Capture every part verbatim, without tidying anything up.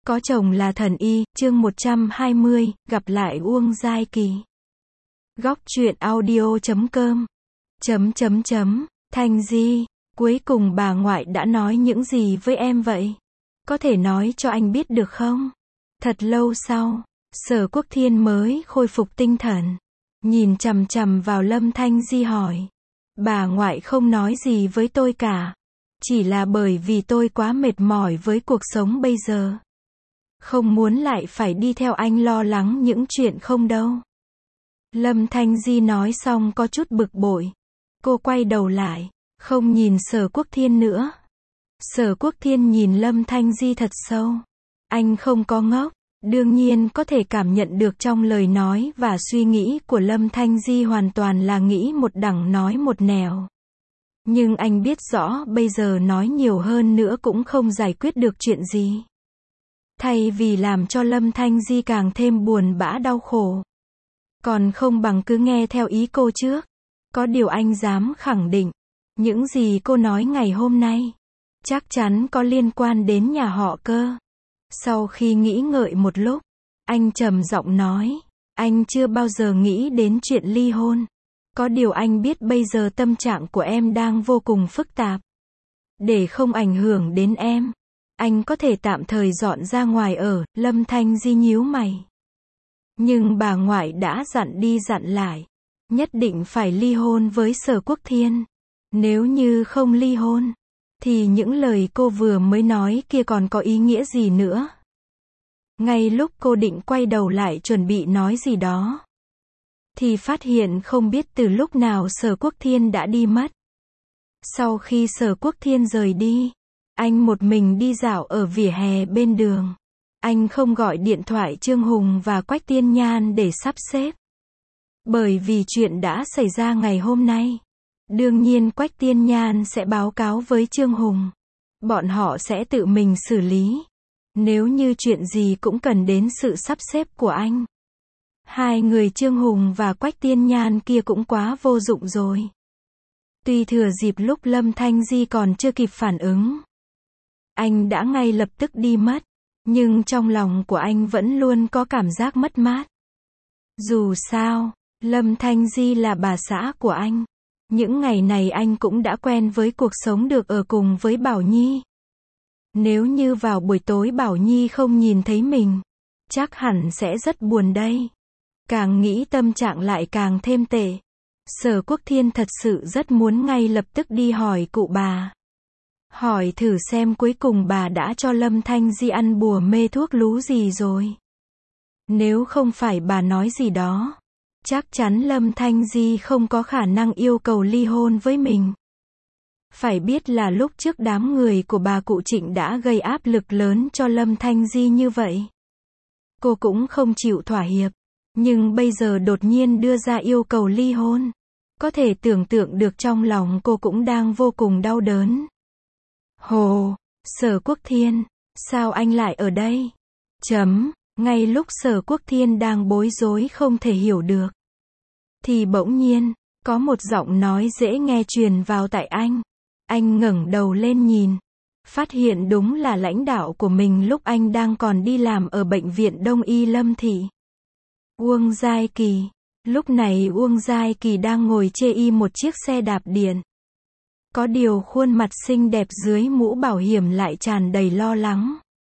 Có chồng là thần y, chương một trăm hai mươi, gặp lại Uông Giai Kỳ. Góc truyện audio chấm com. Chấm chấm chấm, Thanh Di, cuối cùng bà ngoại đã nói những gì với em vậy? Có thể nói cho anh biết được không? Thật lâu sau, Sở Quốc Thiên mới khôi phục tinh thần. Nhìn chằm chằm vào Lâm Thanh Di hỏi. Bà ngoại không nói gì với tôi cả. Chỉ là bởi vì tôi quá mệt mỏi với cuộc sống bây giờ. Không muốn lại phải đi theo anh lo lắng những chuyện không đâu. Lâm Thanh Di nói xong có chút bực bội. Cô quay đầu lại, không nhìn Sở Quốc Thiên nữa. Sở Quốc Thiên nhìn Lâm Thanh Di thật sâu. Anh không có ngốc, đương nhiên có thể cảm nhận được trong lời nói và suy nghĩ của Lâm Thanh Di hoàn toàn là nghĩ một đằng nói một nẻo. Nhưng anh biết rõ bây giờ nói nhiều hơn nữa cũng không giải quyết được chuyện gì. Thay vì làm cho Lâm Thanh Di càng thêm buồn bã đau khổ, còn không bằng cứ nghe theo ý cô trước. Có điều anh dám khẳng định, những gì cô nói ngày hôm nay, chắc chắn có liên quan đến nhà họ Cơ. Sau khi nghĩ ngợi một lúc, anh trầm giọng nói, anh chưa bao giờ nghĩ đến chuyện ly hôn. Có điều anh biết bây giờ tâm trạng của em đang vô cùng phức tạp. Để không ảnh hưởng đến em, anh có thể tạm thời dọn ra ngoài ở. Lâm Thanh Di nhíu mày. Nhưng bà ngoại đã dặn đi dặn lại, nhất định phải ly hôn với Sở Quốc Thiên. Nếu như không ly hôn, thì những lời cô vừa mới nói kia còn có ý nghĩa gì nữa. Ngay lúc cô định quay đầu lại chuẩn bị nói gì đó, thì phát hiện không biết từ lúc nào Sở Quốc Thiên đã đi mất. Sau khi Sở Quốc Thiên rời đi, anh một mình đi dạo ở vỉa hè bên đường. Anh không gọi điện thoại Trương Hùng và Quách Tiên Nhan để sắp xếp. Bởi vì chuyện đã xảy ra ngày hôm nay. Đương nhiên Quách Tiên Nhan sẽ báo cáo với Trương Hùng. Bọn họ sẽ tự mình xử lý. Nếu như chuyện gì cũng cần đến sự sắp xếp của anh. Hai người Trương Hùng và Quách Tiên Nhan kia cũng quá vô dụng rồi. Tuy thừa dịp lúc Lâm Thanh Di còn chưa kịp phản ứng, anh đã ngay lập tức đi mất. Nhưng trong lòng của anh vẫn luôn có cảm giác mất mát. Dù sao, Lâm Thanh Di là bà xã của anh. Những ngày này anh cũng đã quen với cuộc sống được ở cùng với Bảo Nhi. Nếu như vào buổi tối Bảo Nhi không nhìn thấy mình, chắc hẳn sẽ rất buồn đây. Càng nghĩ tâm trạng lại càng thêm tệ. Sở Quốc Thiên thật sự rất muốn ngay lập tức đi hỏi cụ bà. Hỏi thử xem cuối cùng bà đã cho Lâm Thanh Di ăn bùa mê thuốc lú gì rồi. Nếu không phải bà nói gì đó, chắc chắn Lâm Thanh Di không có khả năng yêu cầu ly hôn với mình. Phải biết là lúc trước đám người của bà cụ Trịnh đã gây áp lực lớn cho Lâm Thanh Di như vậy. Cô cũng không chịu thỏa hiệp, nhưng bây giờ đột nhiên đưa ra yêu cầu ly hôn. Có thể tưởng tượng được trong lòng cô cũng đang vô cùng đau đớn. Hồ, Sở Quốc Thiên, sao anh lại ở đây? Chấm, ngay lúc Sở Quốc Thiên đang bối rối không thể hiểu được, thì bỗng nhiên, có một giọng nói dễ nghe truyền vào tai anh. Anh ngẩng đầu lên nhìn, phát hiện đúng là lãnh đạo của mình lúc anh đang còn đi làm ở bệnh viện Đông Y Lâm Thị. Uông Giai Kỳ. Lúc này Uông Giai Kỳ đang ngồi chê y một chiếc xe đạp điện. Có điều khuôn mặt xinh đẹp dưới mũ bảo hiểm lại tràn đầy lo lắng.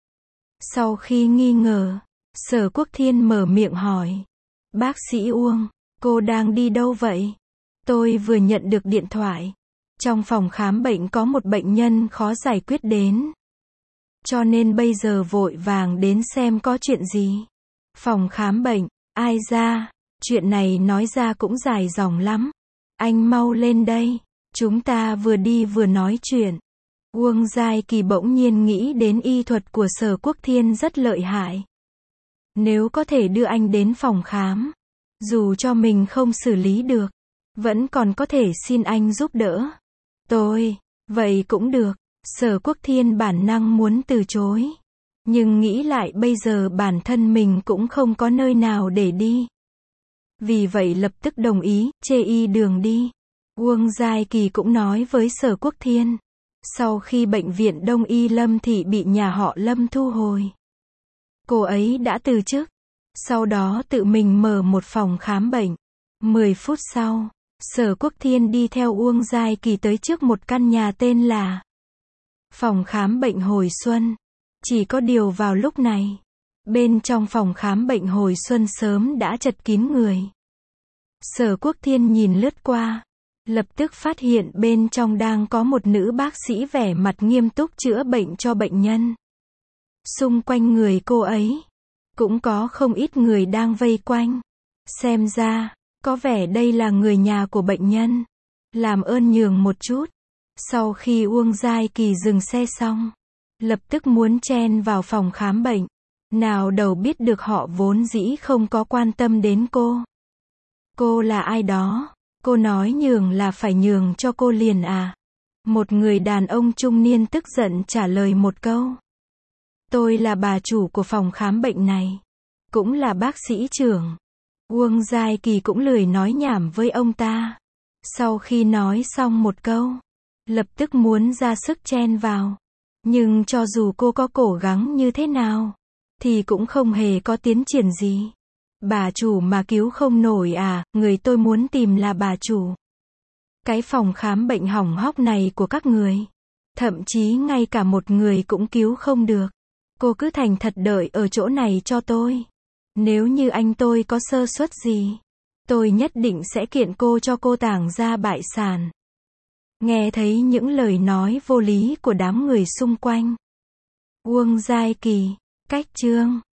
Sau khi nghi ngờ, Sở Quốc Thiên mở miệng hỏi. Bác sĩ Uông, cô đang đi đâu vậy? Tôi vừa nhận được điện thoại. Trong phòng khám bệnh có một bệnh nhân khó giải quyết đến. Cho nên bây giờ vội vàng đến xem có chuyện gì. Phòng khám bệnh, ai ra? Chuyện này nói ra cũng dài dòng lắm. Anh mau lên đây. Chúng ta vừa đi vừa nói chuyện. Uông Giai Kỳ bỗng nhiên nghĩ đến y thuật của Sở Quốc Thiên rất lợi hại. Nếu có thể đưa anh đến phòng khám, dù cho mình không xử lý được, vẫn còn có thể xin anh giúp đỡ. Tôi, vậy cũng được. Sở Quốc Thiên bản năng muốn từ chối. Nhưng nghĩ lại bây giờ bản thân mình cũng không có nơi nào để đi. Vì vậy lập tức đồng ý, chê y đường đi. Uông Giai Kỳ cũng nói với Sở Quốc Thiên. Sau khi bệnh viện Đông Y Lâm Thị bị nhà họ Lâm thu hồi, cô ấy đã từ chức. Sau đó tự mình mở một phòng khám bệnh. mười phút sau, Sở Quốc Thiên đi theo Uông Giai Kỳ tới trước một căn nhà tên là phòng khám bệnh Hồi Xuân. Chỉ có điều vào lúc này, bên trong phòng khám bệnh Hồi Xuân sớm đã chật kín người. Sở Quốc Thiên nhìn lướt qua, lập tức phát hiện bên trong đang có một nữ bác sĩ vẻ mặt nghiêm túc chữa bệnh cho bệnh nhân. Xung quanh người cô ấy, cũng có không ít người đang vây quanh. Xem ra, có vẻ đây là người nhà của bệnh nhân. Làm ơn nhường một chút. Sau khi Uông Giai Kỳ dừng xe xong, lập tức muốn chen vào phòng khám bệnh. Nào đầu biết được họ vốn dĩ không có quan tâm đến cô. Cô là ai đó? Cô nói nhường là phải nhường cho cô liền à? Một người đàn ông trung niên tức giận trả lời một câu. Tôi là bà chủ của phòng khám bệnh này. Cũng là bác sĩ trưởng. Uông Giai Kỳ cũng lười nói nhảm với ông ta. Sau khi nói xong một câu, lập tức muốn ra sức chen vào. Nhưng cho dù cô có cố gắng như thế nào, thì cũng không hề có tiến triển gì. Bà chủ mà cứu không nổi à, người tôi muốn tìm là bà chủ. Cái phòng khám bệnh hỏng hóc này của các người. Thậm chí ngay cả một người cũng cứu không được. Cô cứ thành thật đợi ở chỗ này cho tôi. Nếu như anh tôi có sơ suất gì, tôi nhất định sẽ kiện cô cho cô tàng ra bại sản. Nghe thấy những lời nói vô lý của đám người xung quanh, Uông Giai Kỳ, cách chương